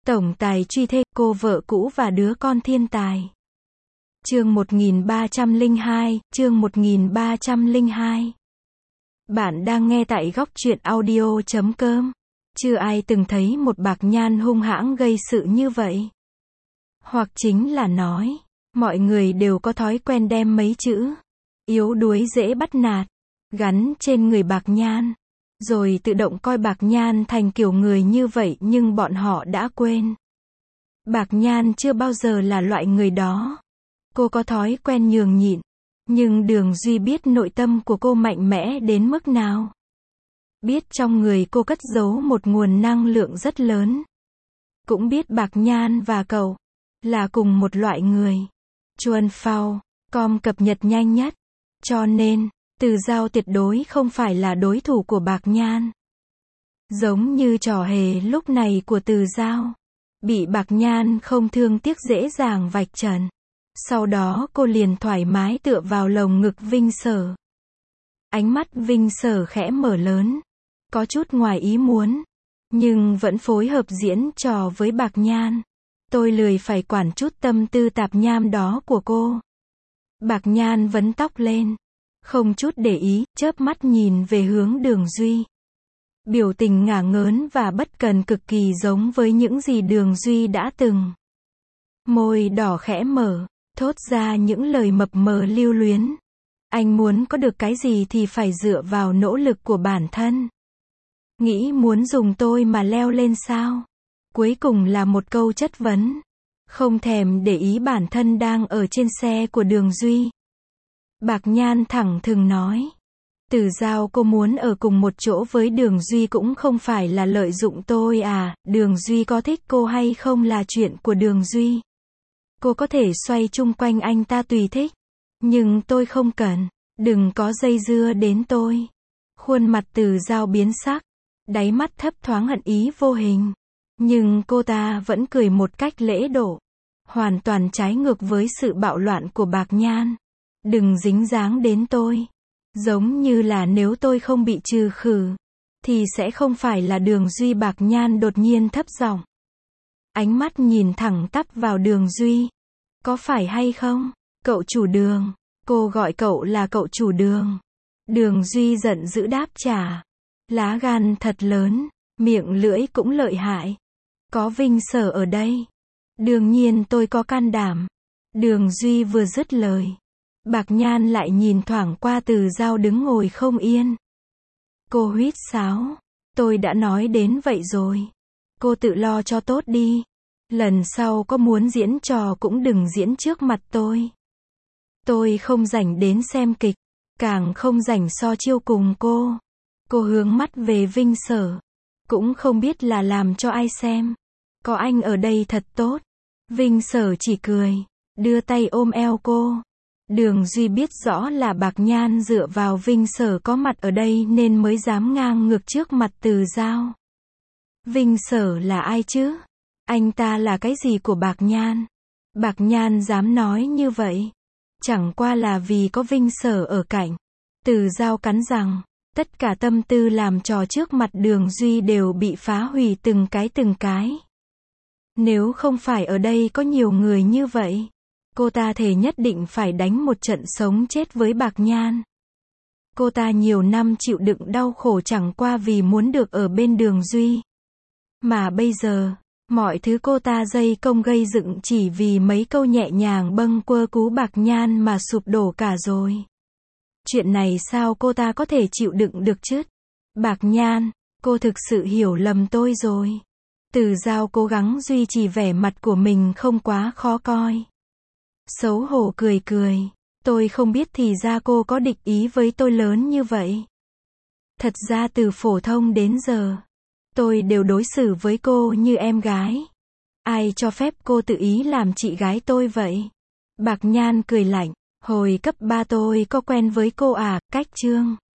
Tổng tài truy thê, cô vợ cũ và đứa con thiên tài. Chương 1302, chương 1302. Bạn đang nghe tại góc truyện audio.com. Chưa ai từng thấy một bạc nhan hung hãng gây sự như vậy. Hoặc chính là nói, mọi người đều có thói quen đem mấy chữ yếu đuối dễ bắt nạt gắn trên người bạc nhan, rồi tự động coi bạc nhan thành kiểu người như vậy, nhưng bọn họ đã quên. Bạc nhan chưa bao giờ là loại người đó. Cô có thói quen nhường nhịn, nhưng Đường Duy biết nội tâm của cô mạnh mẽ đến mức nào. Biết trong người cô cất giấu một nguồn năng lượng rất lớn. Cũng biết bạc nhan và cậu là cùng một loại người. Chuan Phao com cập nhật nhanh nhất. Cho nên, Từ Giao tuyệt đối không phải là đối thủ của bạc nhan. Giống như trò hề lúc này của Từ Giao, bị bạc nhan không thương tiếc dễ dàng vạch trần. Sau đó cô liền thoải mái tựa vào lồng ngực Vinh Sở. Ánh mắt Vinh Sở khẽ mở lớn, có chút ngoài ý muốn, nhưng vẫn phối hợp diễn trò với bạc nhan. Tôi lười phải quản chút tâm tư tạp nham đó của cô. Bạc nhan vấn tóc lên, không chút để ý, chớp mắt nhìn về hướng Đường Duy. Biểu tình ngả ngớn và bất cần cực kỳ giống với những gì Đường Duy đã từng. Môi đỏ khẽ mở, thốt ra những lời mập mờ lưu luyến. Anh muốn có được cái gì thì phải dựa vào nỗ lực của bản thân. Nghĩ muốn dùng tôi mà leo lên sao? Cuối cùng là một câu chất vấn. Không thèm để ý bản thân đang ở trên xe của Đường Duy. Bạc nhan thẳng thừng nói. Từ Giao cô muốn ở cùng một chỗ với Đường Duy cũng không phải là lợi dụng tôi à, Đường Duy có thích cô hay không là chuyện của Đường Duy. Cô có thể xoay chung quanh anh ta tùy thích. Nhưng tôi không cần, đừng có dây dưa đến tôi. Khuôn mặt Từ Giao biến sắc, đáy mắt thấp thoáng hận ý vô hình. Nhưng cô ta vẫn cười một cách lễ độ. Hoàn toàn trái ngược với sự bạo loạn của bạc nhan. Đừng dính dáng đến tôi. Giống như là nếu tôi không bị trừ khử, thì sẽ không phải là Đường Duy. Bạc nhan đột nhiên thấp giọng. Ánh mắt nhìn thẳng tắp vào Đường Duy. Có phải hay không? Cậu chủ Đường. Cô gọi cậu là cậu chủ Đường. Đường Duy giận dữ đáp trả. Lá gan thật lớn, miệng lưỡi cũng lợi hại. Có Vinh Sở ở đây. Đương nhiên tôi có can đảm. Đường Duy vừa dứt lời, bạc nhan lại nhìn thoảng qua Từ Giao đứng ngồi không yên. Cô huýt sáo. Tôi đã nói đến vậy rồi. Cô tự lo cho tốt đi. Lần sau có muốn diễn trò cũng đừng diễn trước mặt tôi. Tôi không rảnh đến xem kịch, càng không rảnh so chiêu cùng cô. Cô hướng mắt về Vinh Sở. Cũng không biết là làm cho ai xem. Có anh ở đây thật tốt. Vinh Sở chỉ cười, đưa tay ôm eo cô. Đường Duy biết rõ là bạc nhan dựa vào Vinh Sở có mặt ở đây nên mới dám ngang ngược trước mặt Từ Giao. Vinh Sở là ai chứ? Anh ta là cái gì của bạc nhan? Bạc nhan dám nói như vậy. Chẳng qua là vì có Vinh Sở ở cạnh. Từ Giao cắn rằng, tất cả tâm tư làm trò trước mặt Đường Duy đều bị phá hủy từng cái từng cái. Nếu không phải ở đây có nhiều người như vậy, cô ta thề nhất định phải đánh một trận sống chết với bạc nhan. Cô ta nhiều năm chịu đựng đau khổ chẳng qua vì muốn được ở bên Đường Duy. Mà bây giờ, mọi thứ cô ta dây công gây dựng chỉ vì mấy câu nhẹ nhàng bâng quơ cú bạc nhan mà sụp đổ cả rồi. Chuyện này sao cô ta có thể chịu đựng được chứ? Bạc nhan, cô thực sự hiểu lầm tôi rồi. Từ Giao cố gắng duy trì vẻ mặt của mình không quá khó coi. Xấu hổ cười cười. Tôi không biết thì ra cô có địch ý với tôi lớn như vậy. Thật ra từ phổ thông đến giờ, tôi đều đối xử với cô như em gái. Ai cho phép cô tự ý làm chị gái tôi vậy? Bạc nhan cười lạnh. Hồi cấp 3 tôi có quen với cô à, Cách Trương.